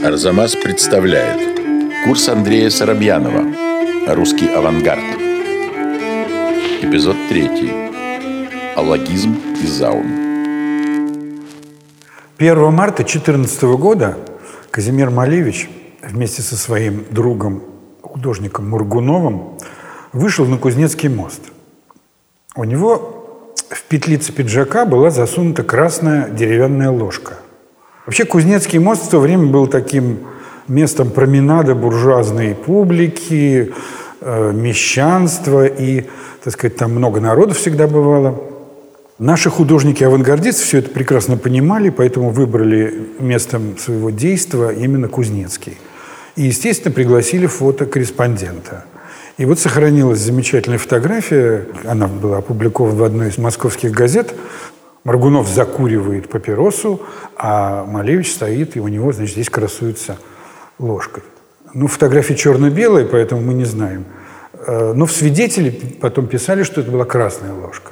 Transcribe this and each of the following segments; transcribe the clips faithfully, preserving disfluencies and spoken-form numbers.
Арзамас представляет курс Андрея Соробьянова «Русский авангард». Эпизод третий. Алогизм и заум. первого марта две тысячи четырнадцатого года Казимир Малевич вместе со своим другом, художником Моргуновым, вышел на Кузнецкий мост. У него в петлице пиджака была засунута красная деревянная ложка. Вообще Кузнецкий мост в то время был таким местом променада буржуазной публики, э, мещанства, и, так сказать, там много народу всегда бывало. Наши художники-авангардисты все это прекрасно понимали, поэтому выбрали местом своего действия именно Кузнецкий. И, естественно, пригласили фотокорреспондента. И вот сохранилась замечательная фотография, она была опубликована в одной из московских газет. Моргунов закуривает папиросу, а Малевич стоит, и у него, значит, здесь красуется ложкой. Ну, фотография черно-белая, поэтому мы не знаем. Но в свидетели потом писали, что это была красная ложка.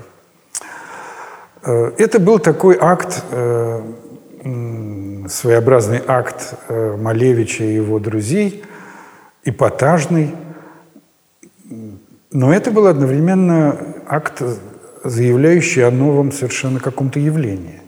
Это был такой акт, своеобразный акт Малевича и его друзей, эпатажный. Но это был одновременно акт, заявляющий о новом совершенно каком-то явлении.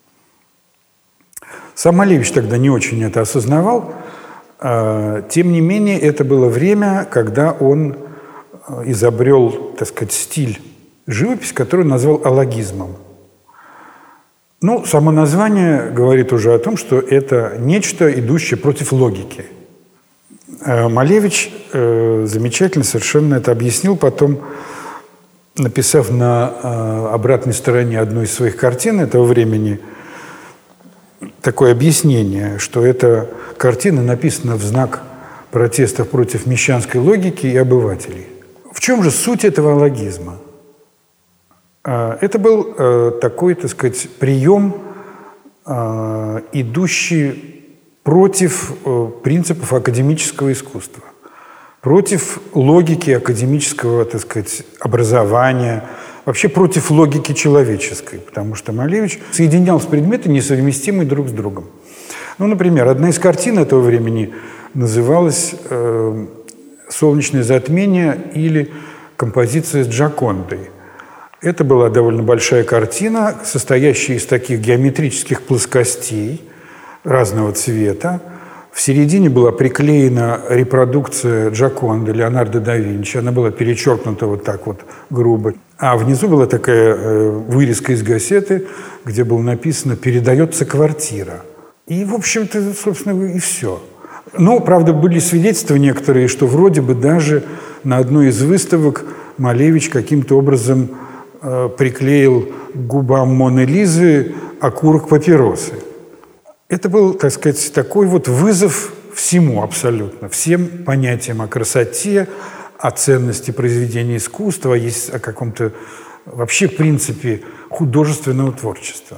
Сам Малевич тогда не очень это осознавал. Тем не менее, это было время, когда он изобрел, так сказать, стиль живописи, который он назвал алогизмом. Ну, само название говорит уже о том, что это нечто, идущее против логики. Малевич э, замечательно совершенно это объяснил потом, написав на э, обратной стороне одной из своих картин этого времени такое объяснение, что эта картина написана в знак протестов против мещанской логики и обывателей. В чем же суть этого алогизма? Э, это был э, такой, так сказать, прием, э, идущий против э, принципов академического искусства, против логики академического, так сказать, образования, вообще против логики человеческой, потому что Малевич соединял предметы, несовместимые друг с другом. Ну, например, одна из картин этого времени называлась э, «Солнечное затмение» или «Композиция с Джокондой». Это была довольно большая картина, состоящая из таких геометрических плоскостей разного цвета. В середине была приклеена репродукция Джоконды Леонардо да Винчи. Она была перечеркнута вот так вот грубо. А внизу была такая э, вырезка из газеты, где было написано «Передается квартира». И, в общем-то, собственно, и все. Но, правда, были свидетельства некоторые, что вроде бы даже на одной из выставок Малевич каким-то образом э, приклеил к губам Моны Лизы окурок папиросы. Это был, так сказать, такой вот вызов всему абсолютно, всем понятиям о красоте, о ценности произведения искусства, о каком-то вообще принципе художественного творчества.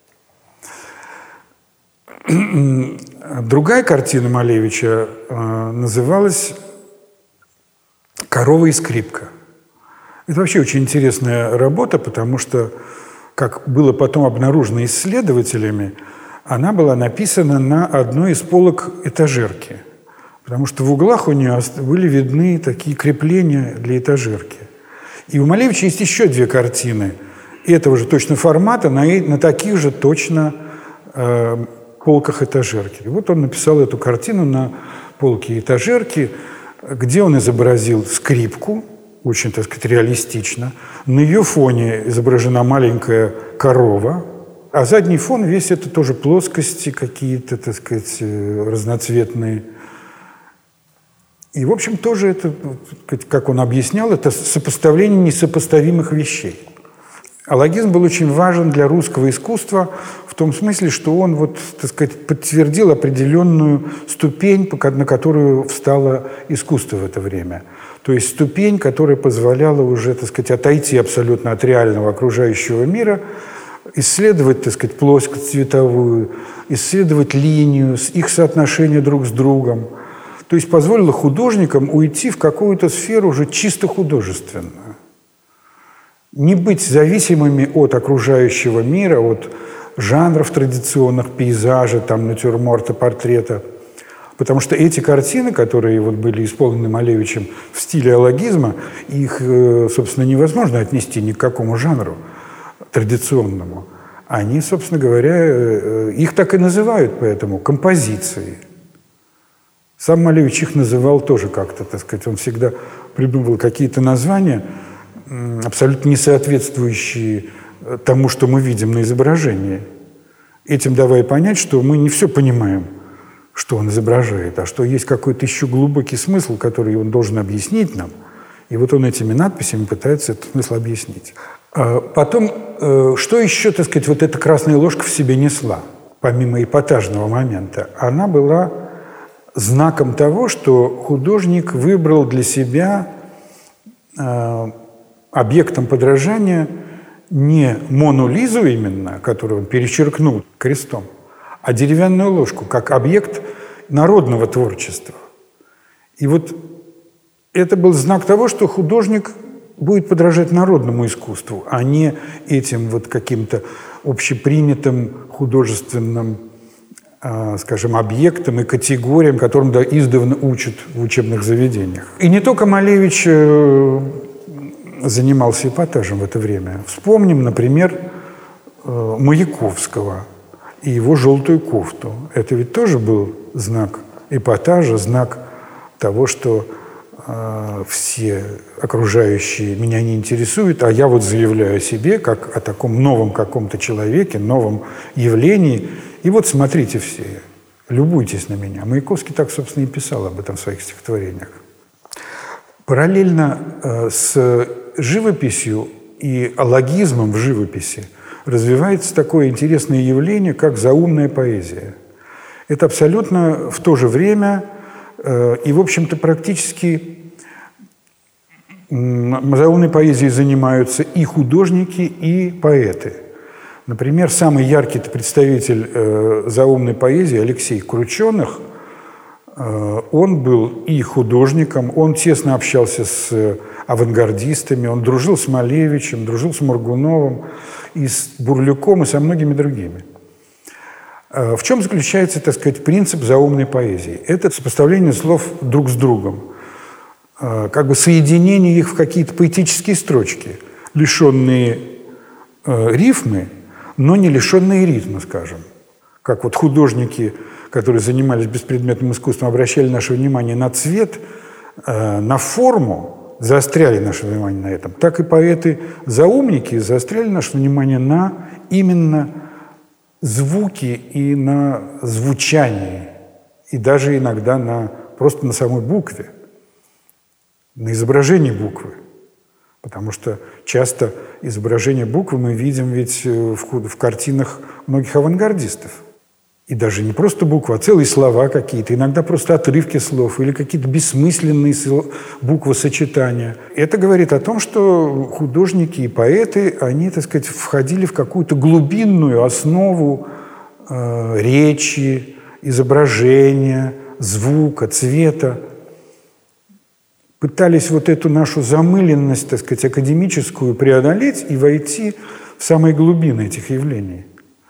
Другая картина Малевича э, называлась «Корова и скрипка». Это вообще очень интересная работа, потому что, как было потом обнаружено исследователями, она была написана на одной из полок этажерки, потому что в углах у нее были видны такие крепления для этажерки. И у Малевича есть еще две картины этого же точно формата на, на таких же точно э, полках этажерки. И вот он написал эту картину на полке этажерки, где он изобразил скрипку, очень, так сказать, реалистично. На ее фоне изображена маленькая корова, а задний фон весь это тоже плоскости какие-то, так сказать, разноцветные. И, в общем, тоже это, как он объяснял, это сопоставление несопоставимых вещей. Алогизм был очень важен для русского искусства в том смысле, что он, вот, так сказать, подтвердил определенную ступень, на которую встало искусство в это время. То есть ступень, которая позволяла уже, так сказать, отойти абсолютно от реального окружающего мира, исследовать, так сказать, плоскость цветовую, исследовать линию, их соотношение друг с другом. То есть позволило художникам уйти в какую-то сферу уже чисто художественную. Не быть зависимыми от окружающего мира, от жанров традиционных, пейзажа, там, натюрморта, портрета, Потому что эти картины, которые вот были исполнены Малевичем в стиле алогизма, их, собственно, невозможно отнести ни к какому жанру традиционному. Они, собственно говоря, их так и называют, поэтому композиции. Сам Малевич их называл тоже как-то, так сказать, он всегда придумывал какие-то названия, абсолютно не соответствующие тому, что мы видим на изображении. Этим давая понять, что мы не все понимаем, что он изображает, а что есть какой-то еще глубокий смысл, который он должен объяснить нам. И вот он этими надписями пытается этот смысл объяснить. Потом, что еще, так сказать, вот эта красная ложка в себе несла, помимо эпатажного момента? Она была знаком того, что художник выбрал для себя объектом подражания не Мону Лизу именно, которую он перечеркнул крестом, а деревянную ложку, как объект народного творчества. И вот это был знак того, что художник будет подражать народному искусству, а не этим вот каким-то общепринятым художественным, скажем, объектам и категориям, которым да, издавна учат в учебных заведениях. И не только Малевич занимался эпатажем в это время. Вспомним, например, Маяковского и его «Желтую кофту». Это ведь тоже был знак эпатажа, знак того, что э, все окружающие меня не интересуют, а я вот заявляю о себе как о таком новом каком-то человеке, новом явлении. И вот смотрите все, любуйтесь на меня. Маяковский так, собственно, и писал об этом в своих стихотворениях. Параллельно э, с живописью и алогизмом в живописи развивается такое интересное явление, как заумная поэзия. Это абсолютно в то же время э, и, в общем-то, практически э, заумной поэзией занимаются и художники, и поэты. Например, самый яркий представитель э, заумной поэзии Алексей Крученых, э, он был и художником, он тесно общался с авангардистами, он дружил с Малевичем, дружил с Моргуновым, и с Бурлюком, и со многими другими. В чем заключается, так сказать, принцип заумной поэзии? Это сопоставление слов друг с другом, как бы соединение их в какие-то поэтические строчки, лишенные рифмы, но не лишенные ритма, скажем. Как вот художники, которые занимались беспредметным искусством, обращали наше внимание на цвет, на форму, заостряли наше внимание на этом, так и поэты-заумники заостряли наше внимание на именно звуки и на звучании, и даже иногда на, просто на самой букве, на изображении буквы. Потому что часто изображение буквы мы видим ведь в, в картинах многих авангардистов. И даже не просто буквы, а целые слова какие-то, иногда просто отрывки слов или какие-то бессмысленные буквосочетания. Это говорит о том, что художники и поэты, они, так сказать, входили в какую-то глубинную основу э, речи, изображения, звука, цвета. Пытались вот эту нашу замыленность, так сказать, академическую преодолеть и войти в самые глубины этих явлений.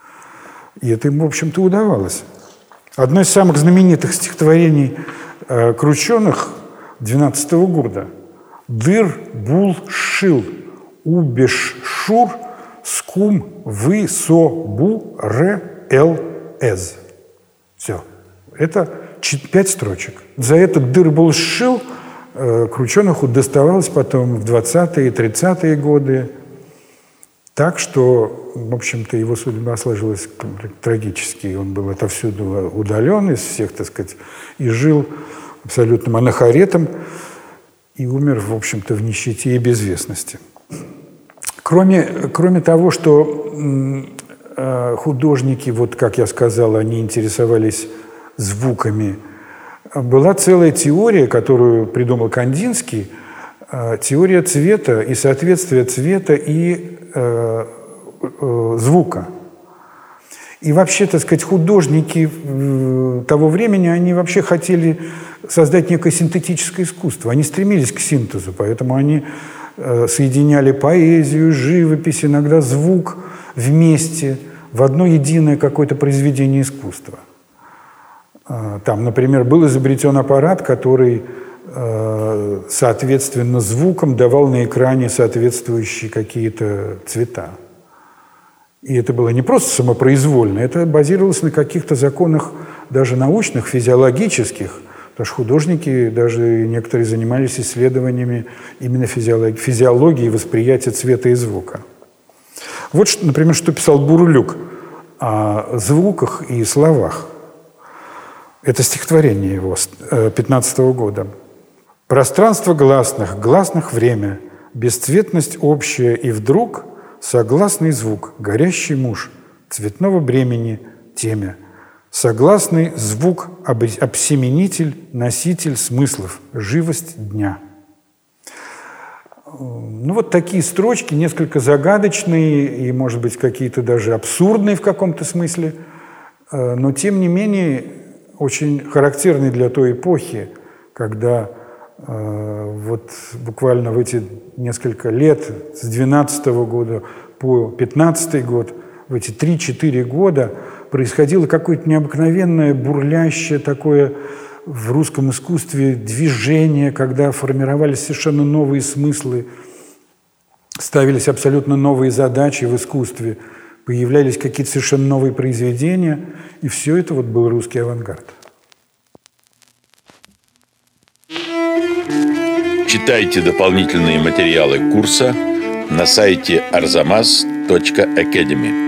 И это им, в общем-то, удавалось. Одно из самых знаменитых стихотворений э, Крученых двенадцатого года «Дыр бул шил убеш шур скум вы со бу ре эл эз». Все. Это пять строчек. За этот «Дыр бул шил» э, Крученуху доставалось потом в двадцатые и тридцатые годы. Так что, в общем-то, его судьба сложилась трагически. Он был отовсюду удален из всех, так сказать, и жил абсолютным анахоретом, и умер, в общем-то, в нищете и безвестности. Кроме, кроме того, что э, художники, вот как я сказал, они интересовались звуками, была целая теория, которую придумал Кандинский, э, теория цвета и соответствия цвета и э, э, звука. И вообще, так сказать, художники э, того времени, они вообще хотели создать некое синтетическое искусство. Они стремились к синтезу, поэтому они э, соединяли поэзию, живопись, иногда звук вместе в одно единое какое-то произведение искусства. Там, например, был изобретен аппарат, который, э, соответственно, звуком давал на экране соответствующие какие-то цвета. И это было не просто самопроизвольно, это базировалось на каких-то законах даже научных, физиологических, потому что художники, даже некоторые занимались исследованиями именно физиологии, физиологии восприятия цвета и звука. Вот, например, что писал Бурлюк о звуках и словах. Это стихотворение его пятнадцатого года. «Пространство гласных, гласных время, бесцветность общая, и вдруг согласный звук, горящий муж, цветного бремени, темя, согласный звук, обсеменитель, носитель смыслов, живость дня». Ну, вот такие строчки, несколько загадочные и, может быть, какие-то даже абсурдные в каком-то смысле, но, тем не менее, очень характерные для той эпохи, когда э, вот буквально в эти несколько лет, с двенадцатого года по пятнадцатый год, в эти три-четыре года происходило какое-то необыкновенное, бурлящее такое в русском искусстве движение, когда формировались совершенно новые смыслы, ставились абсолютно новые задачи в искусстве, появлялись какие-то совершенно новые произведения, и все это вот был русский авангард. Читайте дополнительные материалы курса на сайте арзамас точка академи.